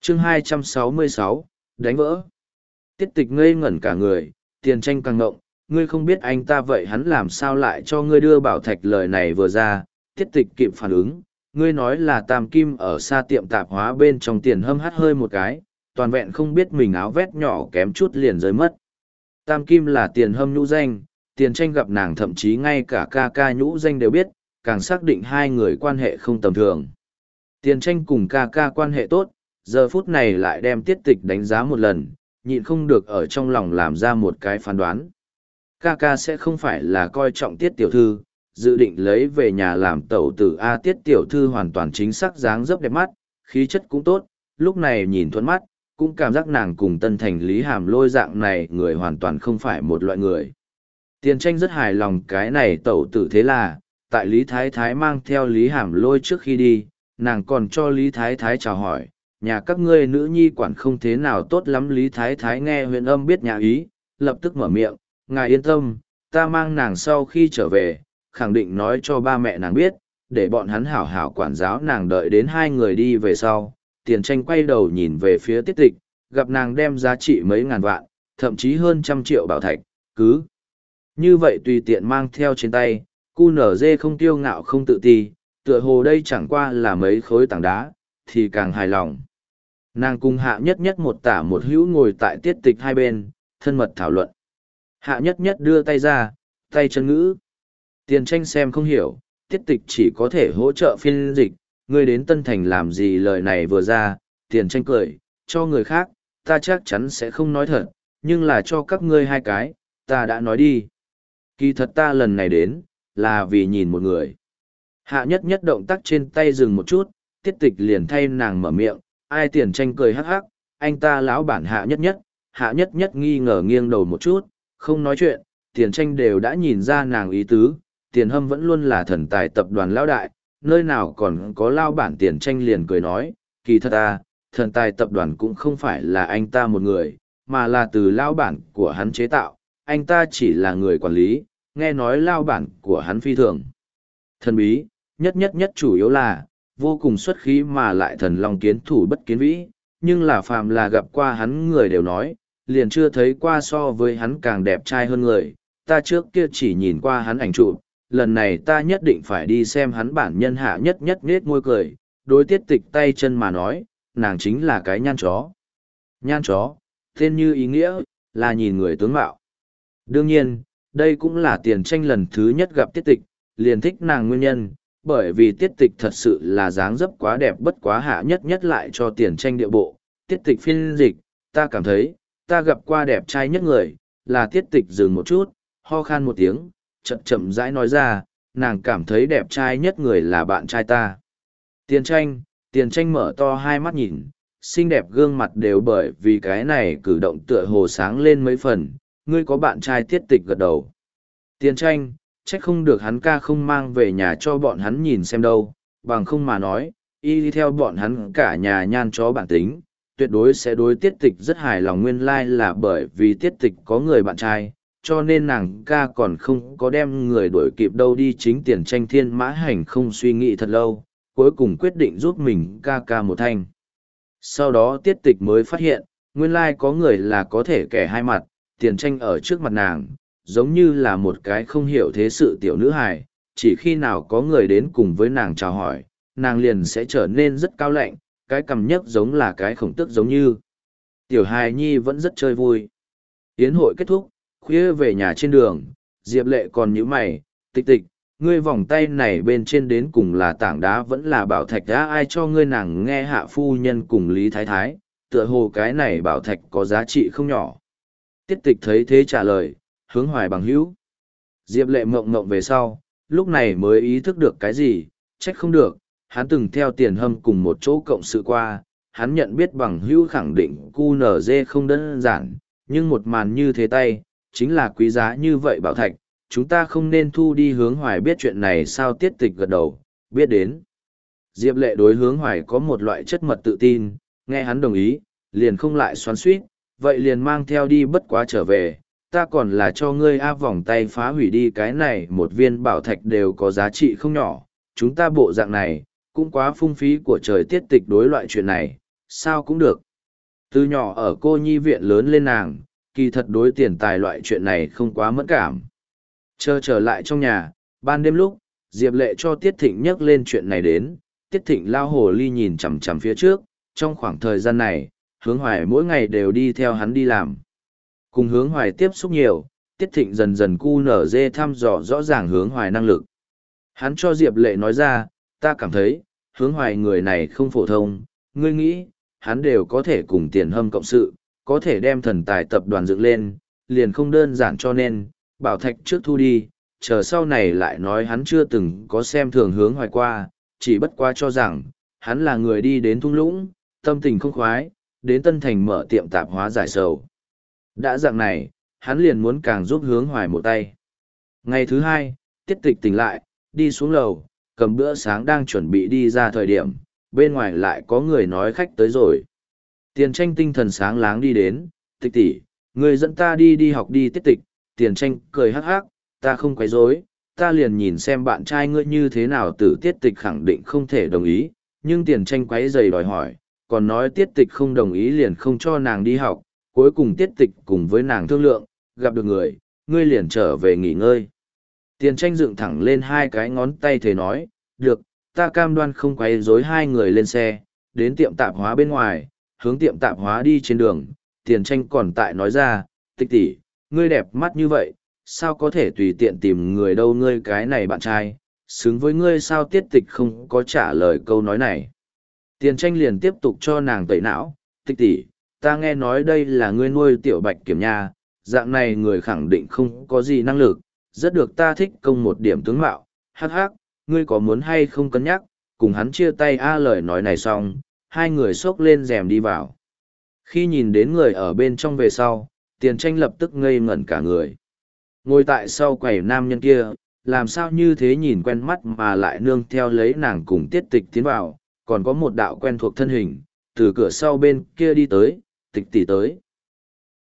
chương 266, đánh vỡ. Tiết tịch ngây ngẩn cả người, Tiền Tranh càng ngộng, ngươi không biết anh ta vậy hắn làm sao lại cho ngươi đưa bảo thạch. Lời này vừa ra, Tiết tịch kịp phản ứng, ngươi nói là Tam Kim ở xa tiệm tạp hóa bên trong. Tiền Hâm hắt hơi một cái, toàn vẹn không biết mình áo vét nhỏ kém chút liền rơi mất. Tam Kim là Tiền Hâm nhũ danh, Tiền Tranh gặp nàng thậm chí ngay cả ca ca nhũ danh đều biết, càng xác định hai người quan hệ không tầm thường. Tiền Tranh cùng ca ca quan hệ tốt, giờ phút này lại đem Tiết tịch đánh giá một lần, nhịn không được ở trong lòng làm ra một cái phán đoán. Ca ca sẽ không phải là coi trọng Tiết tiểu thư, dự định lấy về nhà làm tẩu tử. A. Tiết tiểu thư hoàn toàn chính xác, dáng dấp đẹp mắt, khí chất cũng tốt, lúc này nhìn thuận mắt, cũng cảm giác nàng cùng Tân Thành Lý Hàm Lôi dạng này người hoàn toàn không phải một loại người. Tiền Tranh rất hài lòng cái này tẩu tử. Thế là, tại Lý Thái Thái mang theo Lý Hàm Lôi trước khi đi, nàng còn cho Lý Thái Thái chào hỏi, nhà các ngươi nữ nhi quản không thế nào tốt lắm. Lý Thái Thái nghe Huyền Âm biết nhà ý, lập tức mở miệng, ngài yên tâm, ta mang nàng sau khi trở về, khẳng định nói cho ba mẹ nàng biết, để bọn hắn hảo hảo quản giáo nàng. Đợi đến hai người đi về sau, Tiền Tranh quay đầu nhìn về phía Tiết tịch, gặp nàng đem giá trị mấy ngàn vạn, thậm chí hơn 100 triệu bảo thạch, cứ như vậy tùy tiện mang theo trên tay, QNZ không tiêu ngạo không tự ti, tựa hồ đây chẳng qua là mấy khối tảng đá, thì càng hài lòng. Nàng cùng Hạ Nhất Nhất một tả một hữu ngồi tại Tiết tịch hai bên, thân mật thảo luận. Hạ Nhất Nhất đưa tay ra, tay chân ngữ. Tiền Tranh xem không hiểu, Tiết tịch chỉ có thể hỗ trợ phiên dịch, ngươi đến Tân Thành làm gì. Lời này vừa ra, Tiền Tranh cười, cho người khác, ta chắc chắn sẽ không nói thật, nhưng là cho các ngươi hai cái, ta đã nói đi. Kỳ thật ta lần này đến, là vì nhìn một người. Hạ Nhất Nhất động tác trên tay dừng một chút, Tiết tịch liền thay nàng mở miệng, ai. Tiền Tranh cười hắc hắc, anh ta lão bản Hạ Nhất Nhất. Hạ Nhất Nhất nghi ngờ nghiêng đầu một chút, không nói chuyện. Tiền Tranh đều đã nhìn ra nàng ý tứ, Tiền Hâm vẫn luôn là thần tài tập đoàn lão đại, nơi nào còn có lao bản. Tiền Tranh liền cười nói, kỳ thật ta, thần tài tập đoàn cũng không phải là anh ta một người, mà là từ lao bản của hắn chế tạo, anh ta chỉ là người quản lý. Nghe nói lao bản của hắn phi thường thần bí, nhất chủ yếu là vô cùng xuất khí mà lại thần long kiến thủ bất kiến vĩ, nhưng là phàm là gặp qua hắn người đều nói, liền chưa thấy qua so với hắn càng đẹp trai hơn người. Ta trước kia chỉ nhìn qua hắn ảnh chụp, lần này ta nhất định phải đi xem hắn bản nhân. Hạ Nhất Nhất nết môi cười, đối Tiết tịch tay chân mà nói, nàng chính là cái nhan chó. Nhan chó, tên như ý nghĩa, là nhìn người tướng mạo. Đương nhiên, đây cũng là Tiền Tranh lần thứ nhất gặp Tiết tịch, liền thích nàng nguyên nhân, bởi vì Tiết tịch thật sự là dáng dấp quá đẹp. Bất quá Hạ Nhất Nhất lại cho Tiền Tranh địa bộ, Tiết tịch phiên dịch, ta cảm thấy, ta gặp qua đẹp trai nhất người, là Tiết tịch dừng một chút, ho khan một tiếng, chậm chậm rãi nói ra, nàng cảm thấy đẹp trai nhất người là bạn trai ta. Tiền Tranh mở to hai mắt nhìn, xinh đẹp gương mặt đều bởi vì cái này cử động tựa hồ sáng lên mấy phần. Ngươi có bạn trai? Tiết tịch gật đầu. Tiền Tranh, trách không được hắn ca không mang về nhà cho bọn hắn nhìn xem đâu, bằng không mà nói, y đi theo bọn hắn cả nhà nhan chó bản tính, tuyệt đối sẽ đối Tiết tịch rất hài lòng. Nguyên lai là bởi vì Tiết tịch có người bạn trai, cho nên nàng ca còn không có đem người đuổi kịp đâu đi. Chính Tiền Tranh thiên mã hành không suy nghĩ thật lâu, cuối cùng quyết định giúp mình ca ca một thanh. Sau đó Tiết tịch mới phát hiện, nguyên lai có người là có thể kẻ hai mặt. Tiền Tranh ở trước mặt nàng, giống như là một cái không hiểu thế sự tiểu nữ hài, chỉ khi nào có người đến cùng với nàng chào hỏi, nàng liền sẽ trở nên rất cao lạnh, cái cằm nhấc giống là cái khổng tước giống như. Tiểu hài nhi vẫn rất chơi vui. Yến hội kết thúc, khuya về nhà trên đường, Diệp Lệ còn nhíu mày, tịch tịch, ngươi vòng tay này bên trên đến cùng là tảng đá vẫn là bảo thạch đã, ai cho ngươi? Nàng nghe Hạ phu nhân cùng Lý Thái Thái, tựa hồ cái này bảo thạch có giá trị không nhỏ. Tiết tịch thấy thế trả lời, hướng Hoài bằng hữu. Diệp Lệ mộng mộng về sau, lúc này mới ý thức được cái gì, trách không được, hắn từng theo Tiền Hâm cùng một chỗ cộng sự qua, hắn nhận biết bằng hữu khẳng định QNZ không đơn giản, nhưng một màn như thế tay, chính là quý giá như vậy bảo thạch, chúng ta không nên thu đi. Hướng Hoài biết chuyện này sao? Tiết tịch gật đầu, biết đến. Diệp Lệ đối Hướng Hoài có một loại chất mật tự tin, nghe hắn đồng ý, liền không lại xoắn xuýt, vậy liền mang theo đi. Bất quá trở về, ta còn là cho ngươi vòng tay phá hủy đi, cái này một viên bảo thạch đều có giá trị không nhỏ, chúng ta bộ dạng này, cũng quá phung phí của trời. Tiết tịch đối loại chuyện này, sao cũng được. Từ nhỏ ở cô nhi viện lớn lên nàng, kỳ thật đối tiền tài loại chuyện này không quá mẫn cảm. Chờ trở lại trong nhà, ban đêm lúc, Diệp Lệ cho Tiết Thịnh nhắc lên chuyện này đến, Tiết Thịnh lao hồ ly nhìn chằm chằm phía trước, trong khoảng thời gian này, Hướng Hoài mỗi ngày đều đi theo hắn đi làm. Cùng Hướng Hoài tiếp xúc nhiều, Tiết Thịnh dần dần cu nở dê thăm dò rõ ràng Hướng Hoài năng lực. Hắn cho Diệp Lệ nói ra, ta cảm thấy, Hướng Hoài người này không phổ thông, ngươi nghĩ, hắn đều có thể cùng Tiền Hâm cộng sự, có thể đem thần tài tập đoàn dựng lên, liền không đơn giản cho nên, bảo thạch trước thu đi, chờ sau này lại nói hắn chưa từng có xem thường Hướng Hoài qua, chỉ bất quá cho rằng, hắn là người đi đến thung lũng, tâm tình không khoái, đến Tân Thành mở tiệm tạp hóa giải sầu. Đã dạng này, hắn liền muốn càng giúp Hướng Hoài một tay. Ngày thứ hai, Tiết Tịch tỉnh lại, đi xuống lầu, cầm bữa sáng đang chuẩn bị đi ra thời điểm, bên ngoài lại có người nói khách tới rồi. Tiền Tranh tinh thần sáng láng đi đến, Tịch tỷ, người dẫn ta đi học đi. Tiết Tịch. Tiền Tranh cười hắc hắc, ta không quấy rối, ta liền nhìn xem bạn trai ngươi như thế nào. Tử Tiết Tịch khẳng định không thể đồng ý, nhưng Tiền Tranh quấy rầy đòi hỏi, còn nói Tiết Tịch không đồng ý liền không cho nàng đi học, cuối cùng Tiết Tịch cùng với nàng thương lượng, gặp được người, ngươi liền trở về nghỉ ngơi. Tiền Tranh dựng thẳng lên hai cái ngón tay thế nói, được, ta cam đoan không quấy rối. Hai người lên xe, đến tiệm tạp hóa bên ngoài, hướng tiệm tạp hóa đi trên đường, Tiền Tranh còn tại nói ra, Tịch tỷ, ngươi đẹp mắt như vậy, sao có thể tùy tiện tìm người đâu, ngươi cái này bạn trai, xứng với ngươi sao. Tiết Tịch không có trả lời câu nói này. Tiền Tranh liền tiếp tục cho nàng tẩy não, Tịch tỷ, ta nghe nói đây là ngươi nuôi tiểu bạch kiểm nha, dạng này người khẳng định không có gì năng lực, rất được ta thích công một điểm tướng mạo, hắc hắc, ngươi có muốn hay không cân nhắc, cùng hắn chia tay a. Lời nói này xong, hai người xốc lên rèm đi vào. Khi nhìn đến người ở bên trong về sau, Tiền Tranh lập tức ngây ngẩn cả người. Ngồi tại sau quầy nam nhân kia, làm sao như thế nhìn quen mắt mà lại nương theo lấy nàng cùng Tiết Tịch tiến vào, còn có một đạo quen thuộc thân hình, từ cửa sau bên kia đi tới, Tịch tỷ tới.